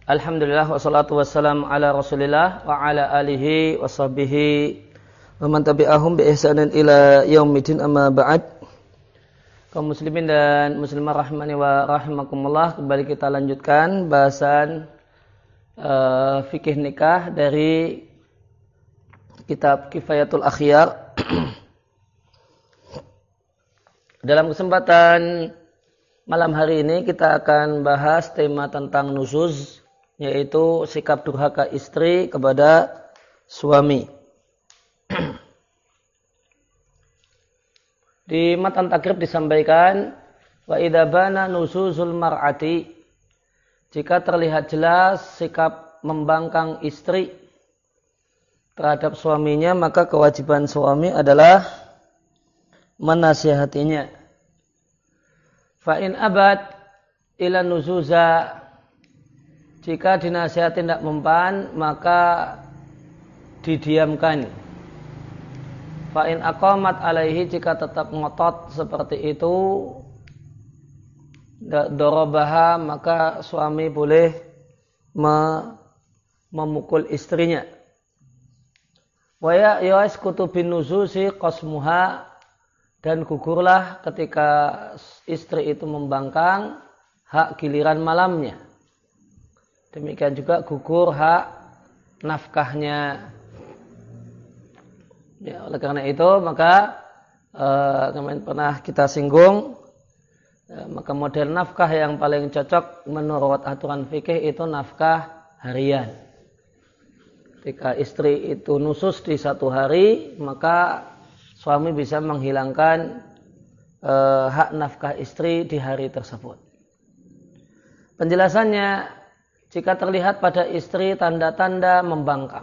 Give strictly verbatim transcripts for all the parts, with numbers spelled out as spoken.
Alhamdulillah wassalatu wassalamu ala Rasulillah wa ala alihi wa sahbihi wa man tabi'ahum bi ihsanin ila yaumidin, amma ba'd. Kaum muslimin dan muslimah rahimani wa rahimakumullah, kembali kita lanjutkan bahasan uh, fikih nikah dari kitab Kifayatul Akhyar. Dalam kesempatan malam hari ini kita akan bahas tema tentang nuzuz, yaitu sikap durhaka istri kepada suami. Di matan takrib disampaikan, wa idza bana nuzuzul mar'ati, jika terlihat jelas sikap membangkang istri terhadap suaminya, maka kewajiban suami adalah menasihatinya. Fa in abad ila nuzuza, jika dinasihati tidak mempan, maka didiamkan. Fa in aqamat alaihi, jika tetap ngotot seperti itu, dorobaha, maka suami boleh memukul istrinya. Wa ya yasqutu bin nuzuzi qasmuha, dan gugurlah ketika istri itu membangkang hak giliran malamnya. Demikian juga gugur hak nafkahnya. Ya, oleh karena itu maka eh, kemarin pernah kita singgung, eh, maka model nafkah yang paling cocok menurut aturan fikih itu nafkah harian. Ketika istri itu nusus di satu hari, maka suami bisa menghilangkan eh, hak nafkah istri di hari tersebut. Penjelasannya, jika terlihat pada istri tanda-tanda membangkang,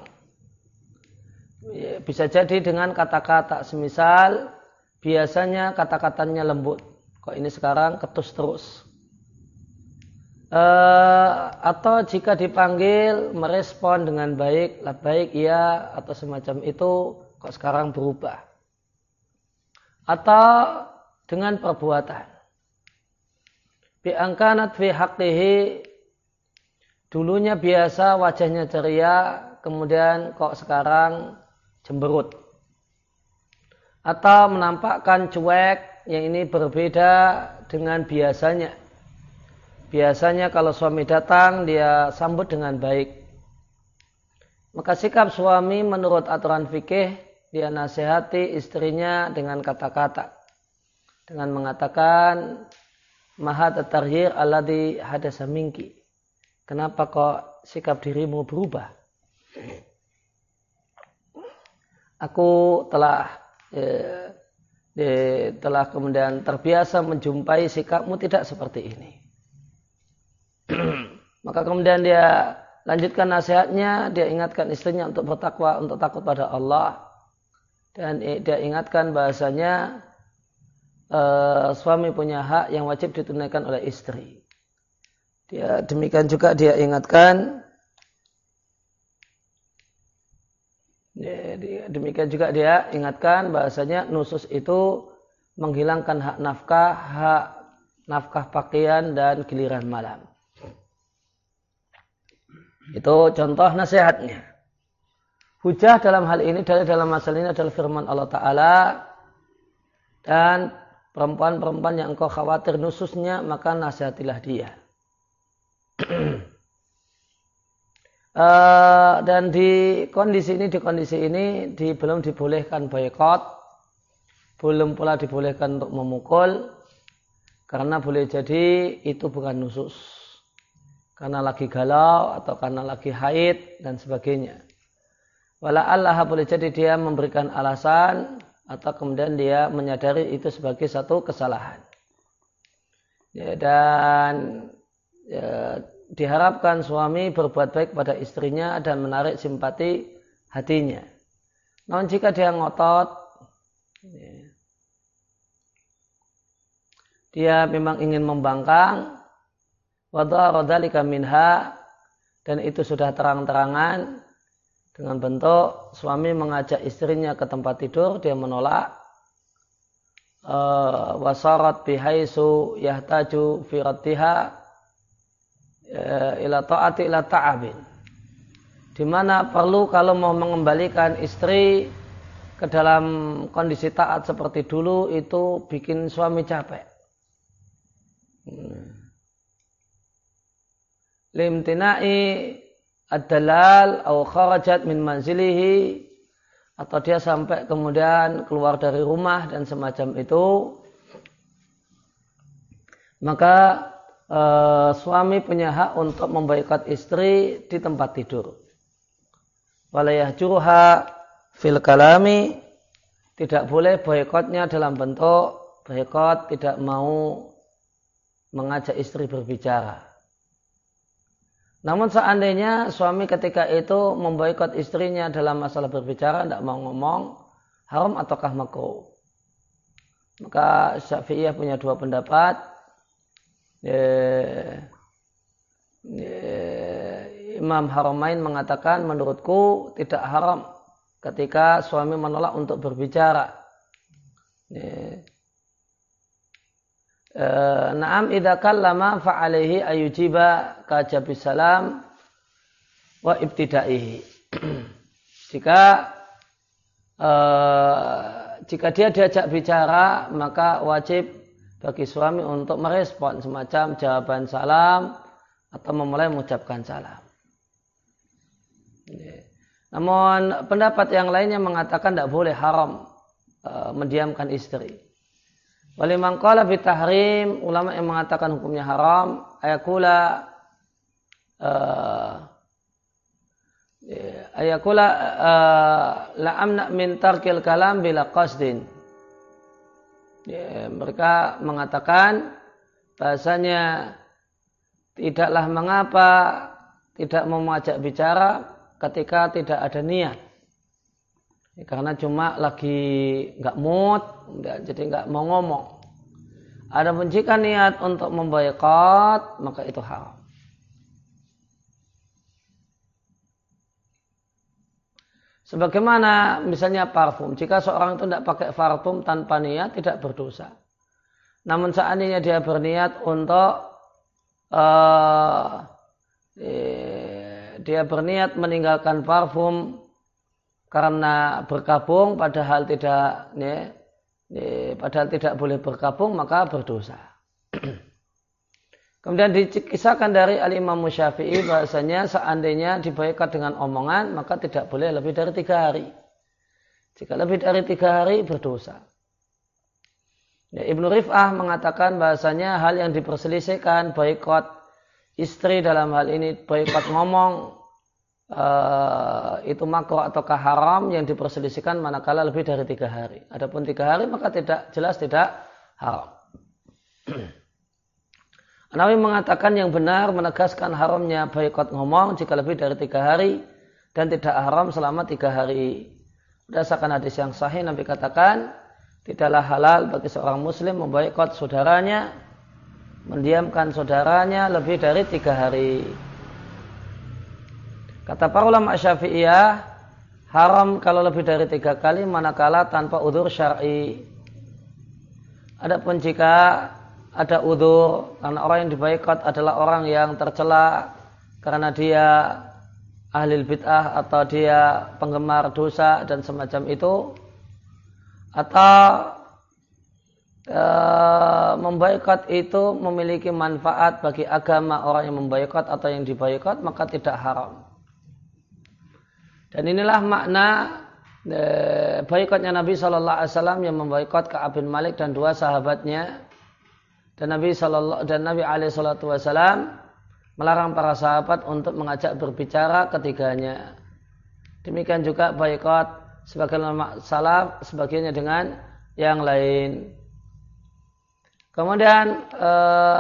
bisa jadi dengan kata-kata, semisal biasanya kata-katanya lembut, kok ini sekarang ketus terus. E, atau jika dipanggil merespon dengan baik, lah baik ya, atau semacam itu, kok sekarang berubah. Atau dengan perbuatan. Bi'angkanat fi haqqihi, dulunya biasa wajahnya ceria, kemudian kok sekarang cemberut. Atau menampakkan cuek, yang ini berbeda dengan biasanya. Biasanya kalau suami datang, dia sambut dengan baik. Maka sikap suami menurut aturan fikih, dia nasihati istrinya dengan kata-kata. Dengan mengatakan, mahat at-tarhir alladhi hadasa minki. Kenapa kok sikap dirimu berubah? Aku telah eh, eh, telah kemudian terbiasa menjumpai sikapmu tidak seperti ini. Maka kemudian dia lanjutkan nasihatnya, dia ingatkan istrinya untuk bertakwa, untuk takut pada Allah, dan dia ingatkan bahasanya eh, suami punya hak yang wajib ditunaikan oleh istri. Dia demikian juga dia ingatkan, ya, dia, demikian juga dia ingatkan bahasanya nusus itu menghilangkan hak nafkah, hak nafkah pakaian dan giliran malam. Itu contoh nasihatnya. Hujah dalam hal ini, dari dalam masalah ini adalah firman Allah Ta'ala, dan perempuan-perempuan yang engkau khawatir nususnya, maka nasihatilah dia. Uh, dan di kondisi ini, di kondisi ini di, belum dibolehkan boikot, belum pula dibolehkan untuk memukul, karena boleh jadi itu bukan nusus, karena lagi galau atau karena lagi haid dan sebagainya. Wala Allah, boleh jadi dia memberikan alasan atau kemudian dia menyadari itu sebagai satu kesalahan. Ya, dan ya, diharapkan suami berbuat baik pada istrinya dan menarik simpati hatinya. Namun jika dia ngotot, ya, dia memang ingin membangkang, wadhara dzalika minha, dan itu sudah terang-terangan dengan bentuk suami mengajak istrinya ke tempat tidur, dia menolak, wasarat bihaisu yahtaju fi raddiha, ila ta'ati ila ta'abin, di mana perlu kalau mau mengembalikan istri ke dalam kondisi taat seperti dulu itu bikin suami capek. Limtina'i ad-dalal au kharajat min manzilihi, atau dia sampai kemudian keluar dari rumah dan semacam itu, maka e, suami punya hak untuk memboikot istri di tempat tidur. Wala yahjuruha fil kalami, tidak boleh boikotnya dalam bentuk boikot tidak mau mengajak istri berbicara. Namun seandainya suami ketika itu memboikot istrinya dalam masalah berbicara, tidak mau ngomong, haram ataukah makruh? Maka Syafi'iyah punya dua pendapat. Eh, eh, Imam Haramain mengatakan menurutku tidak haram ketika suami menolak untuk berbicara. Eh, Uh, Naam idza kallama fa alaihi ayujiba kajabis salam wa ibtidaihi. Jika uh, jika dia diajak bicara, maka wajib bagi suami untuk merespon semacam jawaban salam atau memulai mengucapkan salam. Namun pendapat yang lainnya mengatakan tidak boleh, haram uh, mendiamkan istri. Waliman qala bitahrim, ulama yang mengatakan hukumnya haram, ayakula uh, ayakula uh, la amna min tarkil kalam bila qasdin. Ya, mereka mengatakan bahasanya tidaklah mengapa tidak mengajak bicara ketika tidak ada niat. Ya, karena cuma lagi nggak mood, jadi nggak mau ngomong. Adapun jika niat untuk memboikot, maka itu haram. Sebagaimana misalnya parfum, jika seorang itu tidak pakai parfum tanpa niat tidak berdosa. Namun seandainya dia berniat untuk uh, dia berniat meninggalkan parfum karena berkabung, padahal tidak, ya, ya, padahal tidak boleh berkabung, maka berdosa. Kemudian dikisahkan dari Al-Imam Syafi'i bahasanya seandainya diboikot dengan omongan, maka tidak boleh lebih dari tiga hari. Jika lebih dari tiga hari berdosa. Ya, Ibnu Rif'ah mengatakan bahasanya hal yang diperselisihkan boikot istri dalam hal ini boikot ngomong, Uh, itu makruh ataukah haram, yang diperselisihkan manakala lebih dari tiga hari. Adapun tiga hari maka tidak jelas tidak haram. Nawawi mengatakan yang benar menegaskan haramnya boikot ngomong jika lebih dari tiga hari dan tidak haram selama tiga hari. Berdasarkan hadis yang sahih, Nabi katakan tidaklah halal bagi seorang muslim memboikot saudaranya, mendiamkan saudaranya lebih dari tiga hari. Kata para ulama Syafi'iyah, haram kalau lebih dari tiga kali manakala tanpa udzur syar'i. Adapun jika ada udzur, karena orang yang diboikot adalah orang yang tercela karena dia ahli bid'ah atau dia penggemar dosa dan semacam itu, atau e, memboikot itu memiliki manfaat bagi agama orang yang memboikot atau yang diboikot, maka tidak haram. Dan inilah makna e, boikotnya Nabi shallallahu alaihi wasallam yang memboikot Ka'ab bin Malik dan dua sahabatnya. Dan Nabi shallallahu dan Nabi alaihi wasallam melarang para sahabat untuk mengajak berbicara ketiganya. Demikian juga boikot sebagian ulama salaf, sebagiannya dengan yang lain. Kemudian e,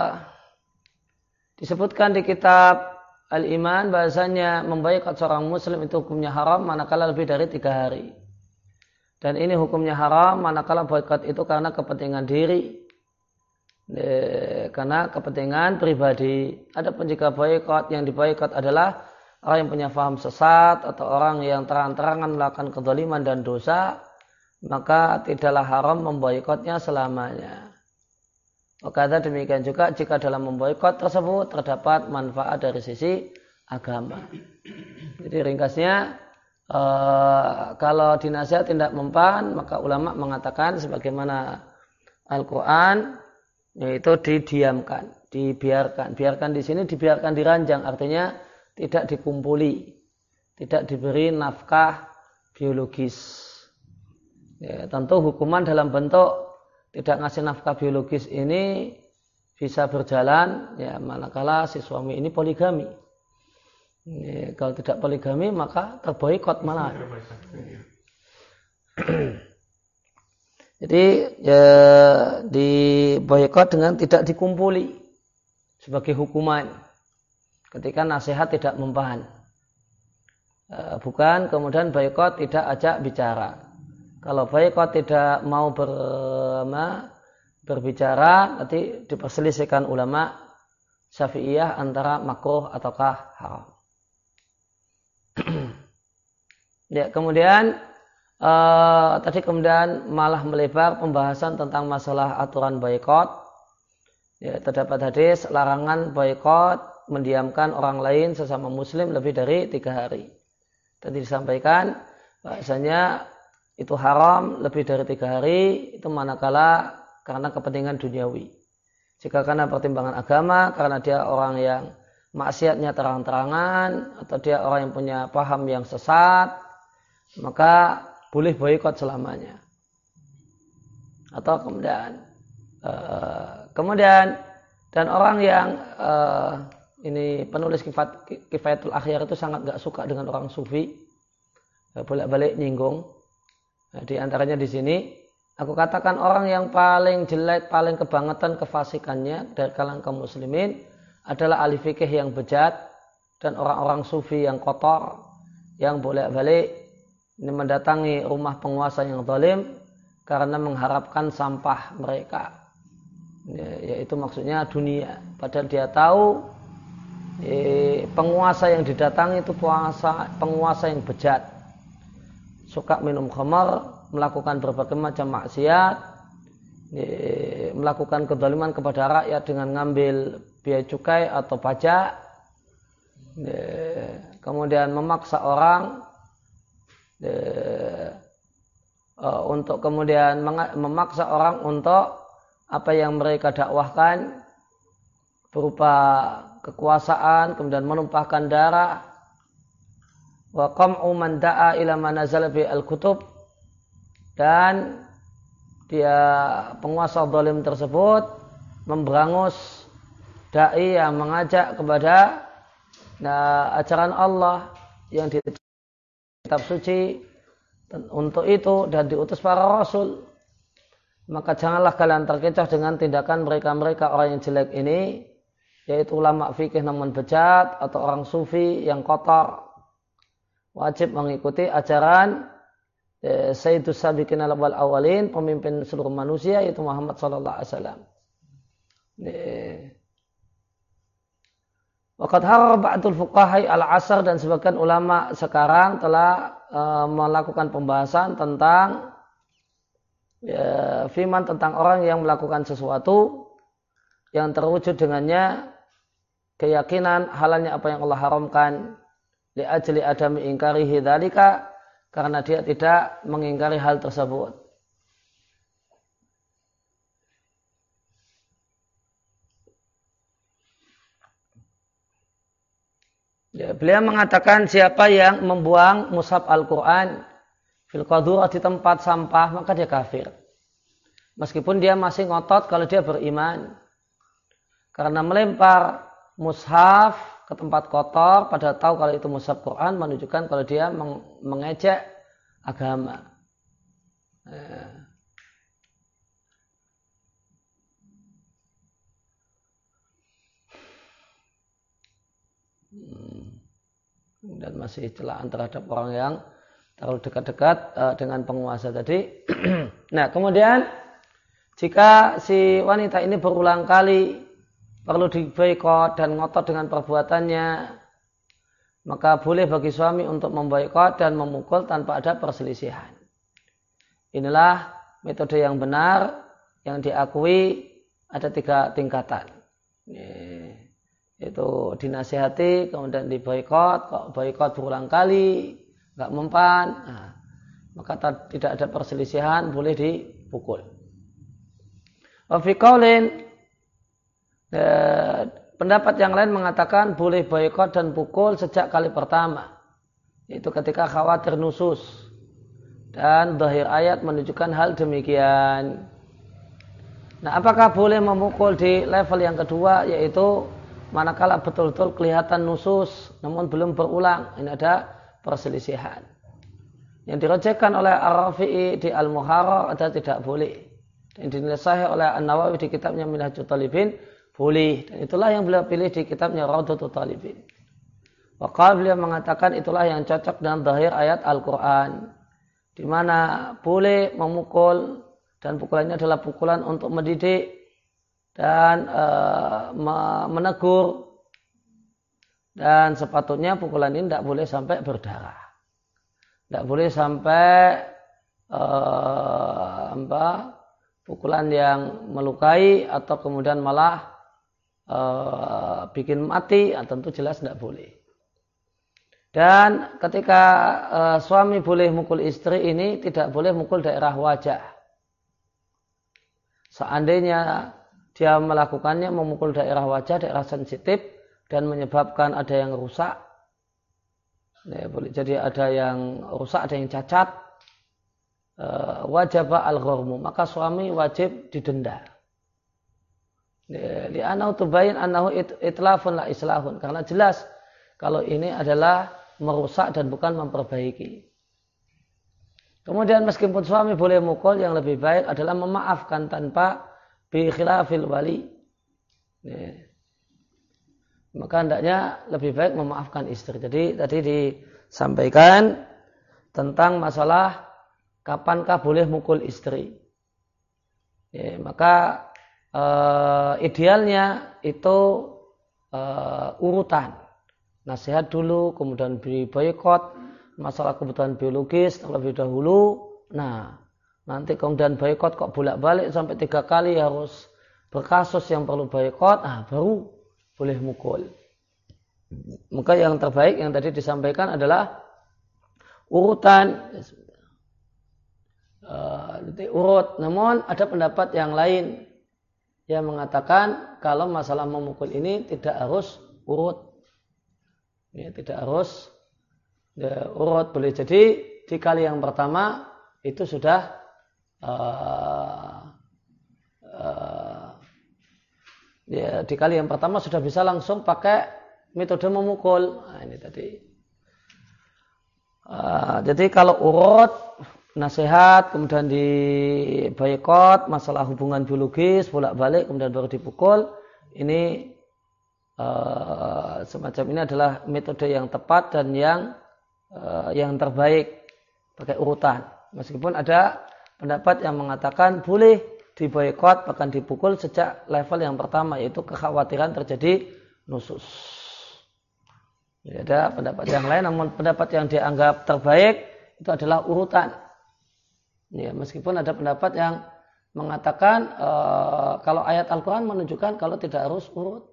disebutkan di kitab Al-Iman bahasanya memboikot seorang muslim itu hukumnya haram manakala lebih dari tiga hari. Dan ini hukumnya haram manakala boikot itu karena kepentingan diri, e, karena kepentingan pribadi. Adapun jika boikot yang diboikot adalah orang yang punya faham sesat atau orang yang terang-terangan melakukan kezaliman dan dosa, maka tidaklah haram memboikotnya selamanya. Maka demikian juga jika dalam memboikot tersebut terdapat manfaat dari sisi agama. Jadi ringkasnya uh, kalau dinasihat tidak mempan, maka ulama mengatakan sebagaimana Al-Quran yaitu didiamkan, dibiarkan. Biarkan di sini dibiarkan diranjang, artinya tidak dikumpuli, tidak diberi nafkah biologis. Ya, tentu hukuman dalam bentuk tidak ngasih nafkah biologis ini bisa berjalan ya manakala si suami ini poligami. Ya, kalau tidak poligami maka terboikot malah. Jadi ya, diboikot dengan tidak dikumpuli sebagai hukuman ketika nasihat tidak mempan. Bukan kemudian boikot tidak ajak bicara. Kalau boikot tidak mau ber, berbicara, nanti diperselisihkan ulama Syafi'iyah antara makruh ataukah haram. Ya, kemudian uh, tadi kemudian malah melebar pembahasan tentang masalah aturan boikot. Ya, terdapat hadis larangan boikot mendiamkan orang lain sesama muslim lebih dari tiga hari. Tadi disampaikan bahasanya itu haram lebih dari tiga hari itu manakala karena kepentingan duniawi. Jika karena pertimbangan agama, karena dia orang yang maksiatnya terang-terangan atau dia orang yang punya paham yang sesat, maka boleh boikot selamanya. Atau kemudian uh, kemudian dan orang yang uh, ini penulis kifat, Kifayatul Akhyar itu sangat gak suka dengan orang sufi, bolak-balik nyinggung. Nah, di antaranya di sini aku katakan orang yang paling jelek, paling kebangetan kefasikannya dari kalangan kaum muslimin adalah ahli fikih yang bejat dan orang-orang sufi yang kotor yang bolak-balik ini mendatangi rumah penguasa yang zalim karena mengharapkan sampah mereka. Ya, yaitu maksudnya dunia. Padahal dia tahu eh, penguasa yang didatangi itu penguasa, penguasa yang bejat. Suka minum khamar, melakukan berbagai macam maksiat, melakukan kezaliman kepada rakyat dengan ngambil biaya cukai atau pajak, kemudian memaksa orang untuk kemudian memaksa orang untuk apa yang mereka dakwahkan berupa kekuasaan, kemudian menumpahkan darah. Wa qam'u man da'a ila ma nazala bi al-kutub, dan dia penguasa zalim tersebut memberangus dai yang mengajak kepada nah, ajaran Allah yang di kitab suci dan untuk itu dan diutus para rasul. Maka janganlah kalian terkecoh dengan tindakan mereka-mereka orang yang jelek ini, yaitu ulama fikih namun bejat atau orang sufi yang kotor. Wajib mengikuti ajaran eh, Sayyidus Sabiqin al-awwal awalin, pemimpin seluruh manusia, yaitu Muhammad sallallahu alaihi wasallam. Waqad harra ba'dul fuqaha al-'asr, dan sebagian ulama sekarang telah eh, melakukan pembahasan tentang ya, firman tentang orang yang melakukan sesuatu yang terwujud dengannya keyakinan halalnya apa yang Allah haramkan, li ajli adami ingkarihi dzalika, karena dia tidak mengingkari hal tersebut. Ya, beliau mengatakan siapa yang membuang mushaf Al-Quran fil qadurah, di tempat sampah, maka dia kafir. Meskipun dia masih ngotot kalau dia beriman. Karena melempar mushaf ke tempat kotor, padahal tahu kalau itu mushaf Quran, menunjukkan kalau dia mengejek agama. Ya. Dan masih celaan terhadap orang yang terlalu dekat-dekat uh, dengan penguasa tadi. Nah, kemudian jika si wanita ini berulang kali perlu diboikot dan ngotot dengan perbuatannya, maka boleh bagi suami untuk memboikot dan memukul tanpa ada perselisihan. Inilah metode yang benar yang diakui ada tiga tingkatan. Itu dinasihati, kemudian diboikot, kok boikot berulang kali, nggak mempan, nah, maka tidak ada perselisihan, boleh dipukul. Wa fi qaulin, eh, pendapat yang lain mengatakan boleh boikot dan pukul sejak kali pertama, yaitu ketika khawatir nusus, dan zahir ayat menunjukkan hal demikian. Nah, apakah boleh memukul di level yang kedua, yaitu manakala betul-betul kelihatan nusus namun belum berulang? Ini ada perselisihan. Yang dirojekkan oleh Ar-Rafi'i di Al-Muharrar ada tidak boleh. Dan dinilai sahih oleh An-Nawawi di kitabnya Minhajul Talibin, boleh. Dan itulah yang beliau pilih di kitabnya Rawdatul Talibin. Waqala, beliau mengatakan itulah yang cocok dengan zahir ayat Al-Quran, di mana boleh memukul dan pukulannya adalah pukulan untuk mendidik dan e, menegur, dan sepatutnya pukulan ini tidak boleh sampai berdarah, tidak boleh sampai e, apa, pukulan yang melukai atau kemudian malah e, bikin mati, tentu jelas tidak boleh. Dan ketika e, suami boleh mukul istri ini, tidak boleh mukul daerah wajah. Seandainya dia melakukannya memukul daerah wajah, daerah sensitif, dan menyebabkan ada yang rusak, ya, boleh jadi ada yang rusak, ada yang cacat, e, wajib al-ghurmu, maka suami wajib didenda. Li'annahu tubayyin annahu itlafun la islahun, karena jelas kalau ini adalah merusak dan bukan memperbaiki. Kemudian meskipun suami boleh mukul, yang lebih baik adalah memaafkan tanpa bi khilafil wali. Ya. Maka hendaknya lebih baik memaafkan istri. Jadi tadi disampaikan tentang masalah kapankah boleh mukul istri. Ya, maka e, idealnya itu e, urutan. Nasihat dulu, kemudian boikot, masalah kebutuhan biologis terlebih dahulu. Nah, nanti kemudian boikot kok bolak-balik sampai tiga kali harus berkasus yang perlu boikot, ah baru boleh mukul. Maka yang terbaik yang tadi disampaikan adalah urutan, uh, urut. Namun ada pendapat yang lain yang mengatakan kalau masalah memukul ini tidak harus urut, ya, tidak harus ya, urut. Boleh jadi di kali yang pertama itu sudah Uh, uh, ya, di kali yang pertama sudah bisa langsung pakai metode memukul. Nah, ini tadi. Uh, jadi kalau urut, nasihat, kemudian di boikot, masalah hubungan biologis, bolak-balik, kemudian baru dipukul, ini uh, semacam ini adalah metode yang tepat dan yang uh, yang terbaik, pakai urutan. Meskipun ada pendapat yang mengatakan boleh diboikot bahkan dipukul sejak level yang pertama, yaitu kekhawatiran terjadi nusus. Jadi ada pendapat yang lain, namun pendapat yang dianggap terbaik itu adalah urutan. Ya, meskipun ada pendapat yang mengatakan e, kalau ayat Al-Quran menunjukkan kalau tidak harus urut.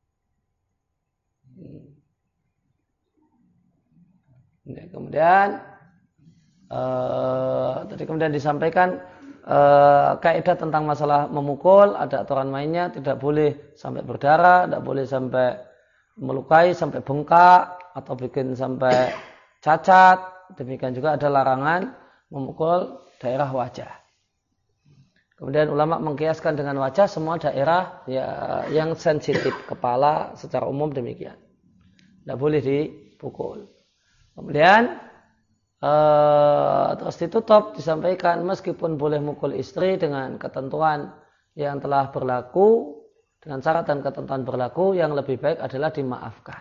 Ya, kemudian Uh, tadi kemudian disampaikan uh, kaidah tentang masalah memukul, ada aturan mainnya, tidak boleh sampai berdarah, tidak boleh sampai melukai, sampai bengkak atau bikin sampai cacat. Demikian juga ada larangan memukul daerah wajah. Kemudian ulama mengkiaskan dengan wajah semua daerah ya, yang sensitif, kepala secara umum demikian, tidak boleh dipukul. Kemudian Uh, terus ditutup, disampaikan meskipun boleh mukul istri dengan ketentuan yang telah berlaku, dengan syarat dan ketentuan berlaku, yang lebih baik adalah dimaafkan.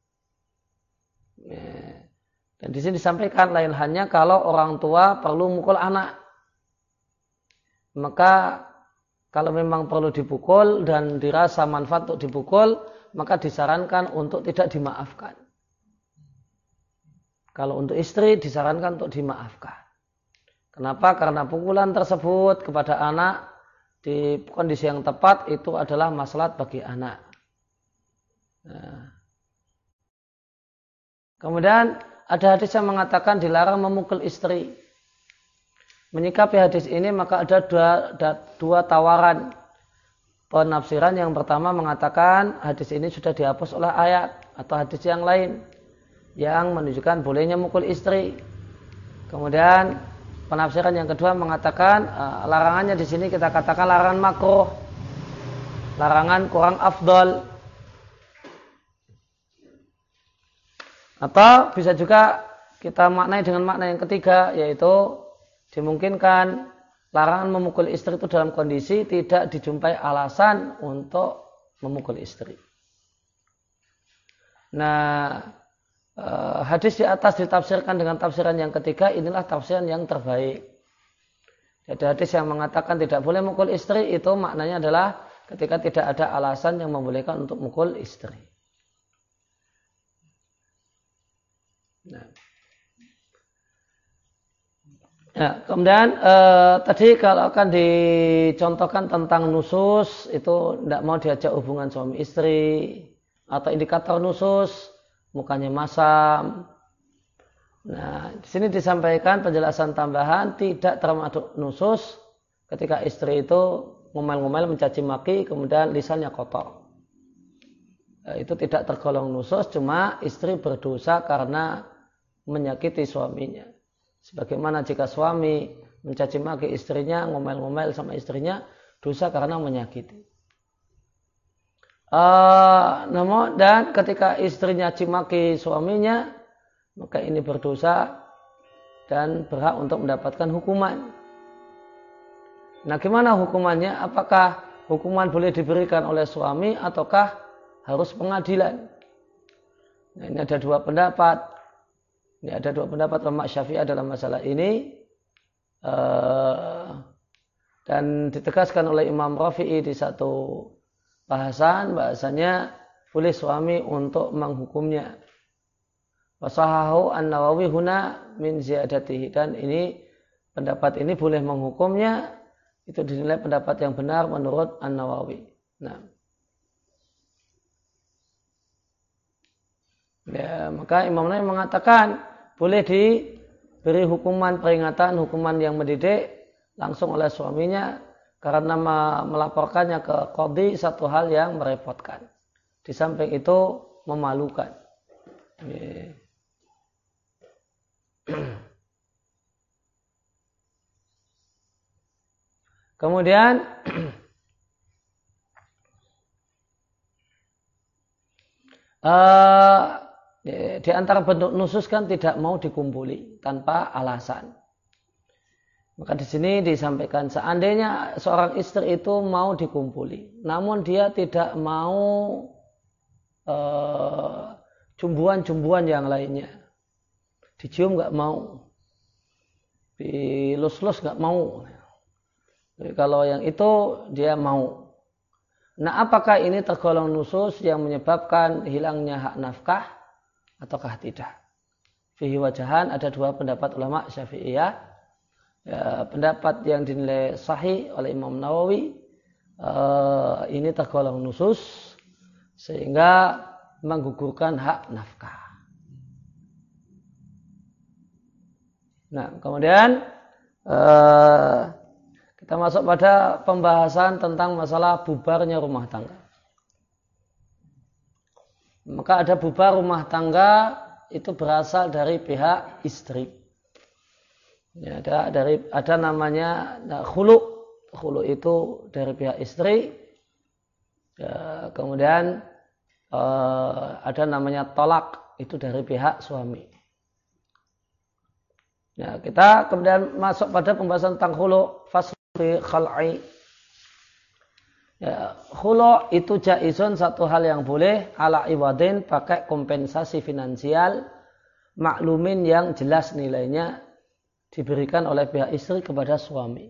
Ya. Dan di sini disampaikan lain hanya kalau orang tua perlu mukul anak, maka kalau memang perlu dipukul dan dirasa manfaat untuk dipukul, maka disarankan untuk tidak dimaafkan. Kalau untuk istri disarankan untuk dimaafkan. Kenapa? Karena pukulan tersebut kepada anak di kondisi yang tepat itu adalah maslahat bagi anak. Nah. Kemudian ada hadis yang mengatakan dilarang memukul istri. Menyikapi hadis ini maka ada dua, dua tawaran penafsiran. Yang pertama mengatakan hadis ini sudah dihapus oleh ayat atau hadis yang lain yang menunjukkan bolehnya mukul istri. Kemudian penafsiran yang kedua mengatakan uh, larangannya di sini kita katakan larangan makruh, larangan kurang afdol. Atau bisa juga kita maknai dengan makna yang ketiga, yaitu dimungkinkan larangan memukul istri itu dalam kondisi tidak dijumpai alasan untuk memukul istri. Nah, Uh, hadis di atas ditafsirkan dengan tafsiran yang ketiga, inilah tafsiran yang terbaik. Jadi hadis yang mengatakan tidak boleh mukul istri itu maknanya adalah ketika tidak ada alasan yang membolehkan untuk mukul istri. Nah. Ya, kemudian uh, tadi kalau akan dicontohkan tentang nusus itu tidak mau diajak hubungan suami istri atau indikator nusus mukanya masam. Nah, di sini disampaikan penjelasan tambahan tidak termasuk nusus ketika istri itu ngomel-ngomel mencaci maki kemudian lisannya kotor. Nah, itu tidak tergolong nusus, cuma istri berdosa karena menyakiti suaminya. Sebagaimana jika suami mencaci maki istrinya, ngomel-ngomel sama istrinya, dosa karena menyakiti. Uh, namun dan ketika istrinya cimaki suaminya, maka ini berdosa dan berhak untuk mendapatkan hukuman. Nah, gimana hukumannya? Apakah hukuman boleh diberikan oleh suami ataukah harus pengadilan? Nah, ini ada dua pendapat. Ini ada dua pendapat ulama Syafi'iyah dalam masalah ini. Uh, dan ditegaskan oleh Imam Rafi'i di satu bahasan, bahasanya boleh suami untuk menghukumnya. Wasahahu an-Nawawi huna min ziyadatihi, dan ini pendapat ini boleh menghukumnya, itu dinilai pendapat yang benar menurut An-Nawawi. Nah, ya, maka Imam Nawawi mengatakan boleh diberi hukuman peringatan, hukuman yang mendidik langsung oleh suaminya karena melaporkannya ke qadhi satu hal yang merepotkan. Di samping itu memalukan. Kemudian uh, di antara bentuk nusus kan tidak mau dikumpuli tanpa alasan. Maka di sini disampaikan seandainya seorang istri itu mau dikumpuli, namun dia tidak mau uh, jumbuhan-jumbuhan yang lainnya, dicium nggak mau, dilus-lus nggak mau. Jadi kalau yang itu dia mau. Nah, apakah ini tergolong nusus yang menyebabkan hilangnya hak nafkah ataukah tidak? Fihi wajahan, ada dua pendapat ulama Syafi'iyah. Ya, pendapat yang dinilai sahih oleh Imam Nawawi uh, ini tergolong nusus sehingga menggugurkan hak nafkah. Nah, kemudian uh, kita masuk pada pembahasan tentang masalah bubarnya rumah tangga. Maka ada bubar rumah tangga itu berasal dari pihak istri. Ya, ada dari ada namanya nah, khulu. Khulu itu dari pihak istri. Ya, kemudian eh, ada namanya tolak, itu dari pihak suami. Ya, kita kemudian masuk pada pembahasan tentang khulu, fasli khal'i. Ya, khulu itu jaizun, satu hal yang boleh, ala iwadin, pakai kompensasi finansial maklumin yang jelas nilainya diberikan oleh pihak istri kepada suami.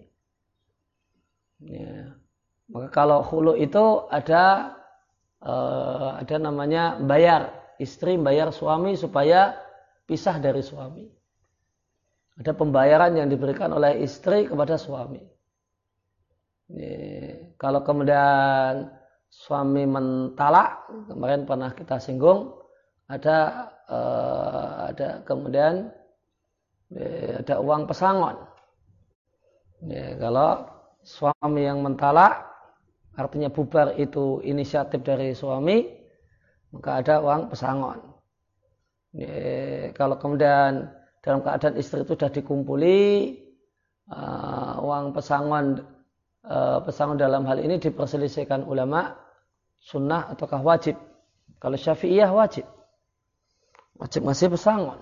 Ya. Maka kalau khulu itu ada uh, ada namanya bayar, istri bayar suami supaya pisah dari suami. Ada pembayaran yang diberikan oleh istri kepada suami. Ya, kalau kemudian suami mentalak, kemarin pernah kita singgung, ada uh, ada kemudian ya, ada uang pesangon. Ya, kalau suami yang mentalak, artinya bubar itu inisiatif dari suami, maka ada uang pesangon. Ya, kalau kemudian dalam keadaan istri itu sudah dikumpuli, uh, uang pesangon pesangon dalam hal ini diperselisihkan ulama sunnah ataukah wajib. Kalau Syafi'iyah wajib, wajib ngasih pesangon.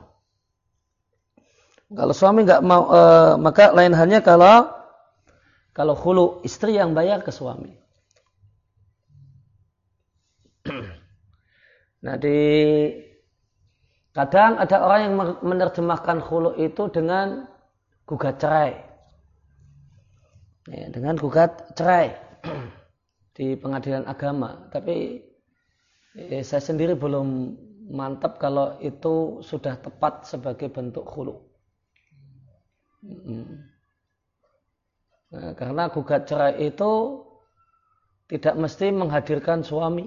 Kalau suami nggak mau, e, maka lain halnya kalau kalau khulu, istri yang bayar ke suami. Nah, di kadang ada orang yang menerjemahkan khulu itu dengan gugat cerai. Ya, dengan gugat cerai di pengadilan agama, tapi eh, saya sendiri belum mantap kalau itu sudah tepat sebagai bentuk khulu. Hmm. Nah, karena gugat cerai itu tidak mesti menghadirkan suami,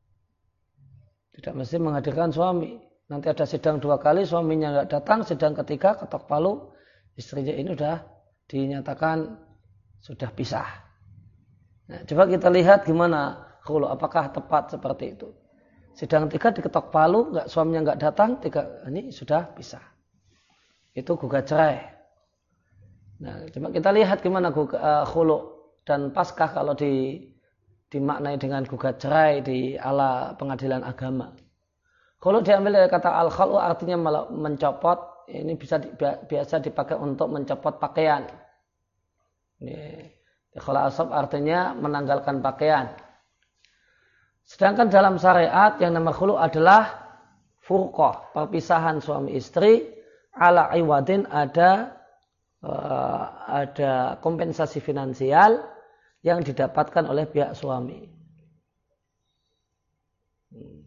tidak mesti menghadirkan suami. Nanti ada sidang dua kali, suaminya nggak datang, sidang ketiga ketok palu, istrinya ini sudah dinyatakan sudah pisah. Nah, coba kita lihat gimana khulu, apakah tepat seperti itu. Sidang tiga diketok palu, nggak, suaminya nggak datang, tiga ini sudah pisah. Itu gugat cerai. Nah, coba kita lihat gimana uh, khulu dan paskah kalau di, dimaknai dengan gugat cerai di ala pengadilan agama. Khulu diambil dari kata al-khalu, artinya mencopot. Ini bisa biasa dipakai untuk mencopot pakaian. Kalau asab artinya menanggalkan pakaian. Sedangkan dalam syariat yang nama khulu adalah furqah, perpisahan suami istri ala iwadin, ada uh, ada kompensasi finansial yang didapatkan oleh pihak suami. Hmm.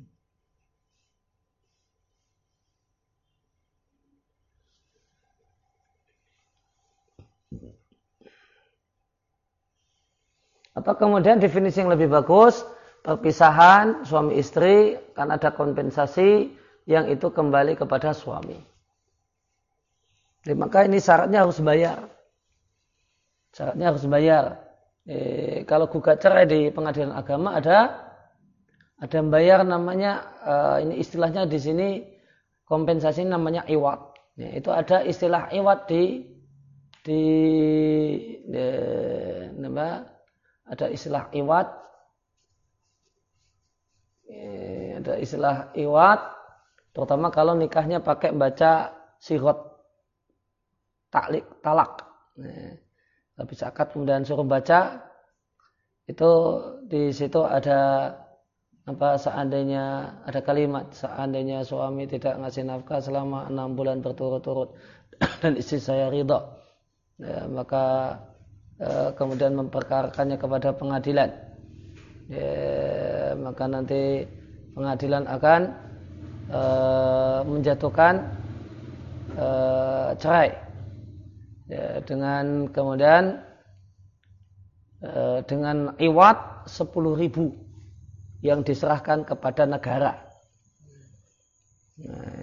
Atau kemudian definisi yang lebih bagus, perpisahan suami istri kan ada kompensasi yang itu kembali kepada suami. Jadi, maka ini syaratnya harus bayar. Syaratnya harus bayar. E, kalau gugat cerai di pengadilan agama ada ada bayar namanya, e, ini istilahnya di sini kompensasi namanya iwat. Ya, itu ada istilah iwat di di, di nama ada istilah iwat, ada istilah iwat, terutama kalau nikahnya pakai baca sigot taklik talak. Habis akad kemudian suruh baca, itu di situ ada apa, seandainya ada kalimat, seandainya suami tidak ngasih nafkah selama enam bulan berturut-turut dan istri saya ridha, ya, maka kemudian memperkarakannya kepada pengadilan, ya, maka nanti pengadilan akan e, menjatuhkan e, cerai, ya, dengan kemudian e, dengan iwat sepuluh ribu yang diserahkan kepada negara. Nah,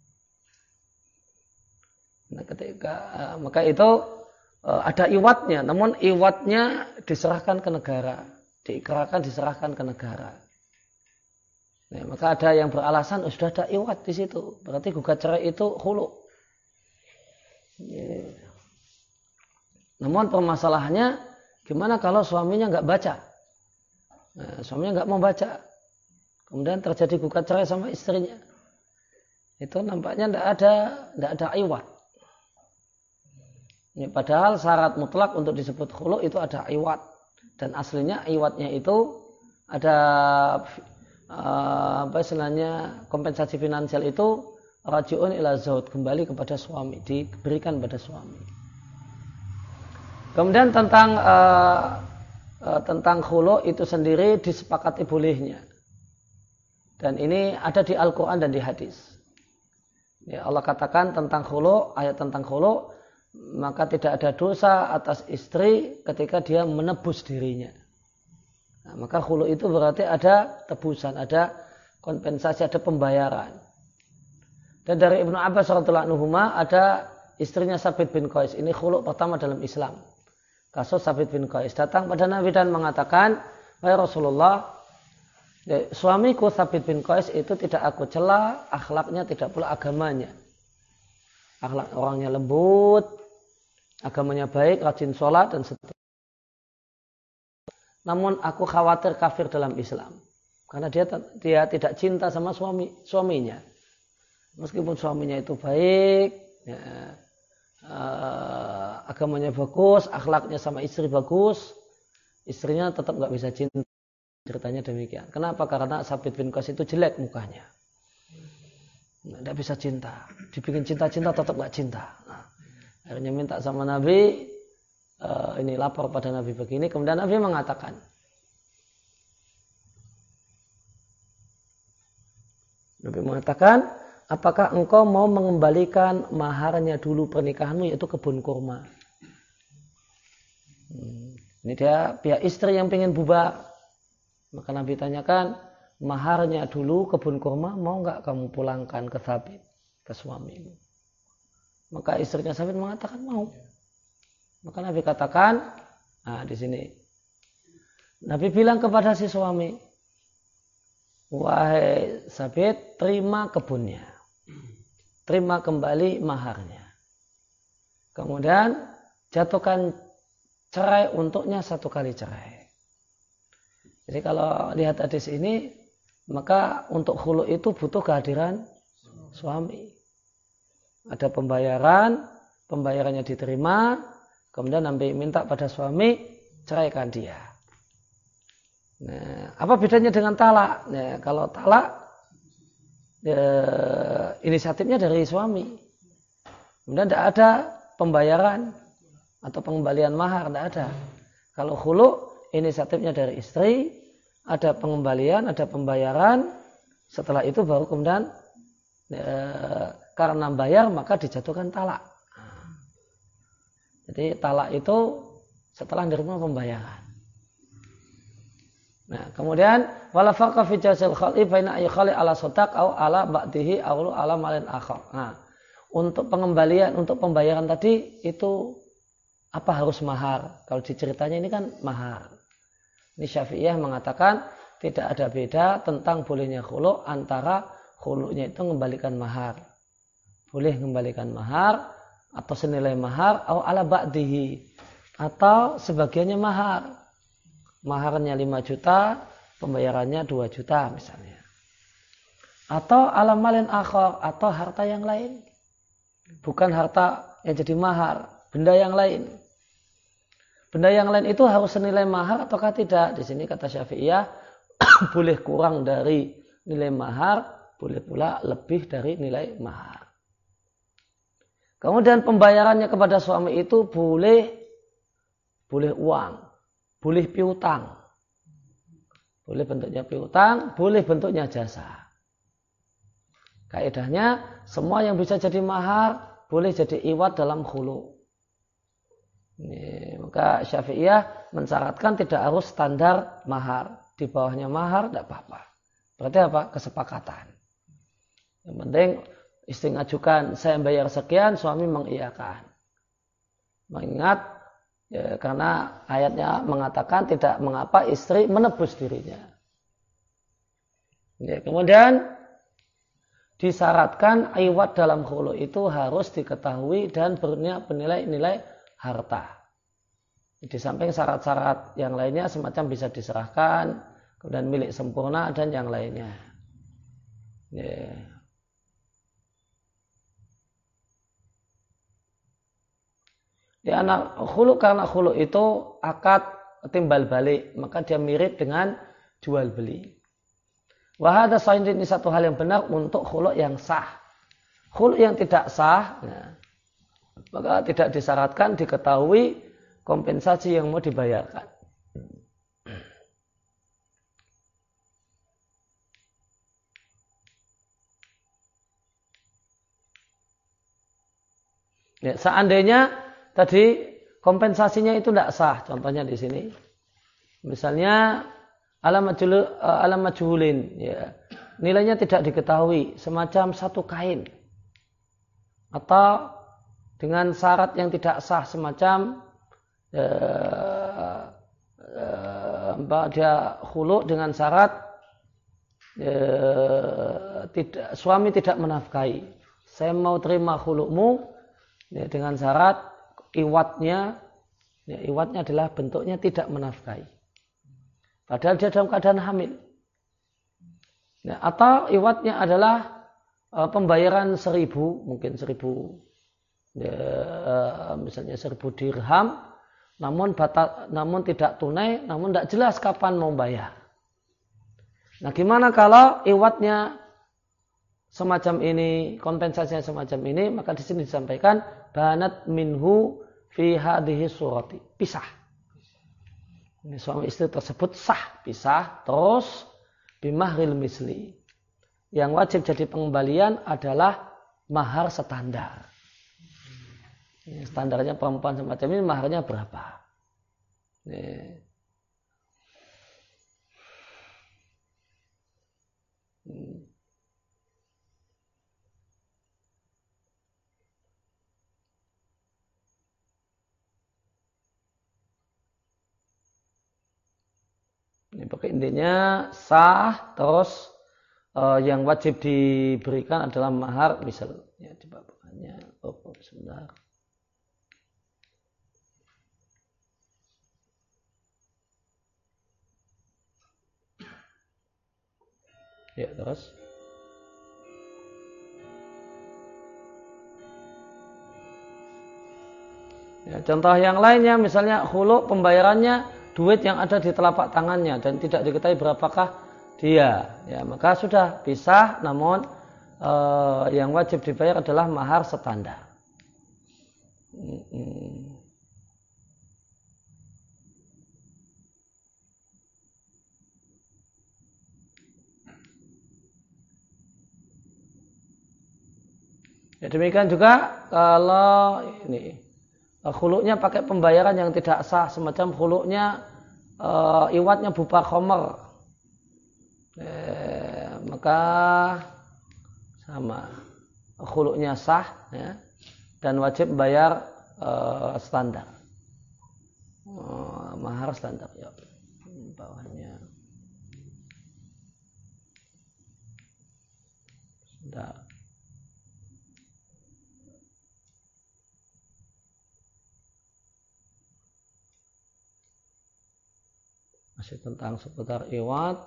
nah ketika maka itu ada iwatnya, namun iwatnya diserahkan ke negara, diikrarkan diserahkan ke negara. Nah, maka ada yang beralasan oh, sudah ada iwat di situ, berarti gugat cerai itu khulu. Ya. Namun permasalahannya gimana kalau suaminya nggak baca? Nah, suaminya nggak mau baca, kemudian terjadi gugat cerai sama istrinya, itu nampaknya tidak ada tidak ada iwat. Ini padahal syarat mutlak untuk disebut khulu itu ada iwat, dan aslinya iwatnya itu ada uh, apa istilahnya kompensasi finansial itu raji'un ila zauj, kembali kepada suami, diberikan pada suami. Kemudian tentang uh, uh, tentang khulu itu sendiri disepakati bolehnya, dan ini ada di Al-Quran dan di hadis. Ya, Allah katakan tentang khulu, ayat tentang khulu, maka tidak ada dosa atas istri ketika dia menebus dirinya. Nah, maka khulu itu berarti ada tebusan, ada kompensasi, ada pembayaran. Dan dari Ibnu Abbas radhiyallahu anhu ada istrinya Sabit bin Qais. Ini khulu pertama dalam Islam. Kasus Sabit bin Qais datang pada Nabi dan mengatakan, "Wahai Rasulullah, suamiku Sabit bin Qais itu tidak aku cela, akhlaknya tidak pula agamanya. Akhlak orangnya lembut, agamanya baik, rajin sholat dan seterusnya. Namun aku khawatir kafir dalam Islam karena dia dia tidak cinta sama suami suaminya. Meskipun suaminya itu baik, ya, uh, agamanya bagus, akhlaknya sama istri bagus, istrinya tetap nggak bisa cinta." Ceritanya demikian. Kenapa? Karena Sabit bin Qais itu jelek mukanya. Tidak bisa cinta. Dibikin cinta-cinta tetap nggak cinta. Nah, akhirnya minta sama Nabi, uh, ini lapor pada Nabi begini. Kemudian Nabi mengatakan, Nabi mengatakan, apakah engkau mau mengembalikan maharnya dulu pernikahanmu, yaitu kebun kurma? Hmm, ini dia pihak istri yang pengen bubar. Maka Nabi tanyakan, maharnya dulu kebun kurma mau nggak kamu pulangkan ke Sabit, ke suamimu? Maka istrinya Sabit mengatakan mau. Maka Nabi katakan, nah di sini Nabi bilang kepada si suami, wahai Sabit, terima kebunnya, terima kembali maharnya. Kemudian jatuhkan cerai untuknya satu kali cerai. Jadi kalau lihat hadis ini, maka untuk khulu itu butuh kehadiran suami. Ada pembayaran, pembayarannya diterima, kemudian Nabi minta pada suami, ceraikan dia. Nah, apa bedanya dengan talak? Nah, kalau talak, ya, inisiatifnya dari suami. Kemudian tidak ada pembayaran atau pengembalian mahar, tidak ada. Kalau khulu, inisiatifnya dari istri, ada pengembalian, ada pembayaran. Setelah itu baru kemudian e, karena bayar maka dijatuhkan talak. Jadi talak itu setelah menerima pembayaran. Nah, kemudian wala farqa fi jazil khali baina ay khali ala sadaq au ala ba'dihi au ala malin akhar. Nah, untuk pengembalian, untuk pembayaran tadi itu apa harus mahar? Kalau diceritanya ini kan mahar. Ini Syafi'iyah mengatakan tidak ada beda tentang bolehnya khulu antara khulunya itu mengembalikan mahar. Boleh mengembalikan mahar atau senilai mahar atau ala ba'dihi atau sebagiannya mahar. Maharnya lima juta, pembayarannya dua juta misalnya. Atau ala malin akhar atau harta yang lain. Bukan harta yang jadi mahar, benda yang lain. Benda yang lain itu harus senilai mahar ataukah tidak? Di sini kata Syafi'iyah boleh kurang dari nilai mahar, boleh pula lebih dari nilai mahar. Kemudian pembayarannya kepada suami itu boleh boleh uang, boleh piutang. Boleh bentuknya piutang, boleh bentuknya jasa. Kaidahnya semua yang bisa jadi mahar boleh jadi iwad dalam khulu. Ini, maka Syafi'iyah mensyaratkan tidak harus standar mahar. Di bawahnya mahar tidak apa-apa. Berarti apa? Kesepakatan. Yang penting istri ngajukan saya bayar sekian, suami mengiyakan. Mengingat ya, karena ayatnya mengatakan tidak mengapa istri menebus dirinya. Ya, kemudian disyaratkan iwad dalam khulu itu harus diketahui dan bernilai-nilai harta. Di samping syarat-syarat yang lainnya semacam bisa diserahkan, kemudian milik sempurna dan yang lainnya. Ya. Di anak khulu, karena khulu itu akad timbal balik, maka dia mirip dengan jual beli. Wahada sahih, ini satu hal yang benar untuk khulu yang sah. Khulu yang tidak sah, nah, maka tidak disyaratkan diketahui kompensasi yang mau dibayarkan. Ya, seandainya tadi kompensasinya itu tidak sah. Contohnya di sini, misalnya alam majhul, alam majhulin, ya, nilainya tidak diketahui, semacam satu kain, atau dengan syarat yang tidak sah, semacam eh, eh, dia khulu dengan syarat eh, tidak, suami tidak menafkahi. Saya mau terima khulumu ya, dengan syarat iwatnya, ya, iwatnya adalah bentuknya tidak menafkahi. Padahal dia dalam keadaan hamil. Ya, atau iwatnya adalah uh, pembayaran seribu, mungkin seribu, ya, uh, misalnya seribu dirham, namun batal, namun tidak tunai, namun tidak jelas kapan mau bayar. Nah, gimana kalau iwatnya semacam ini, kompensasinya semacam ini, maka di sini disampaikan banat minhu fi hadhihi surati, pisah. Ini suami istri tersebut sah, pisah, terus bimahril misli. Yang wajib jadi pengembalian adalah mahar standar. Ini standarnya perempuan semacam ini, maharnya berapa? Ini. Hmm. Ini pakai intinya sah, terus uh, yang wajib diberikan adalah mahar, misal ya coba bukannya, oh, oh sebentar. Ya terus. Ya, contoh yang lainnya, misalnya khulu pembayarannya duit yang ada di telapak tangannya dan tidak diketahui berapakah dia, ya maka sudah pisah, namun eh, yang wajib dibayar adalah mahar standar. Hmm. Ya, demikian juga kalau ini khulunya pakai pembayaran yang tidak sah, semacam khulunya uh, iwatnya berupa khomer, eh, maka sama khulunya sah, ya, dan wajib bayar uh, standar, uh, mahar standar. Ya, bawahnya standar. Masih tentang seputar iwat.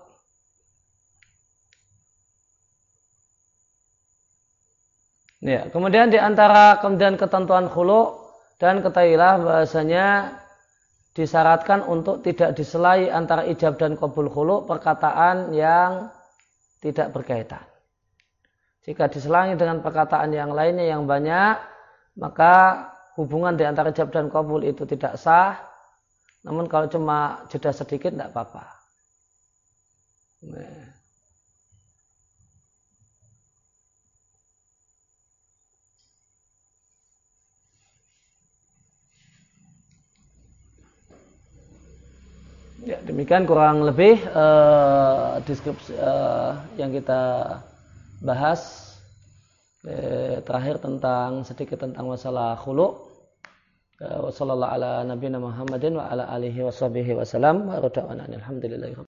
Ya, kemudian di antara kemudian ketentuan khulu, dan ketahuilah bahasanya disyaratkan untuk tidak diselai antara ijab dan qabul khulu perkataan yang tidak berkaitan. Jika diselangi dengan perkataan yang lainnya yang banyak, maka hubungan di antara ijab dan qabul itu tidak sah. Namun kalau cuma jeda sedikit tidak apa-apa. Nah. Ya, demikian kurang lebih uh, deskripsi uh, yang kita bahas eh, terakhir tentang sedikit tentang masalah khulu. Wassallallahu ala nabiyina Muhammadin wa ala alihi washabihi wasallam wa rada'ana alhamdulillah.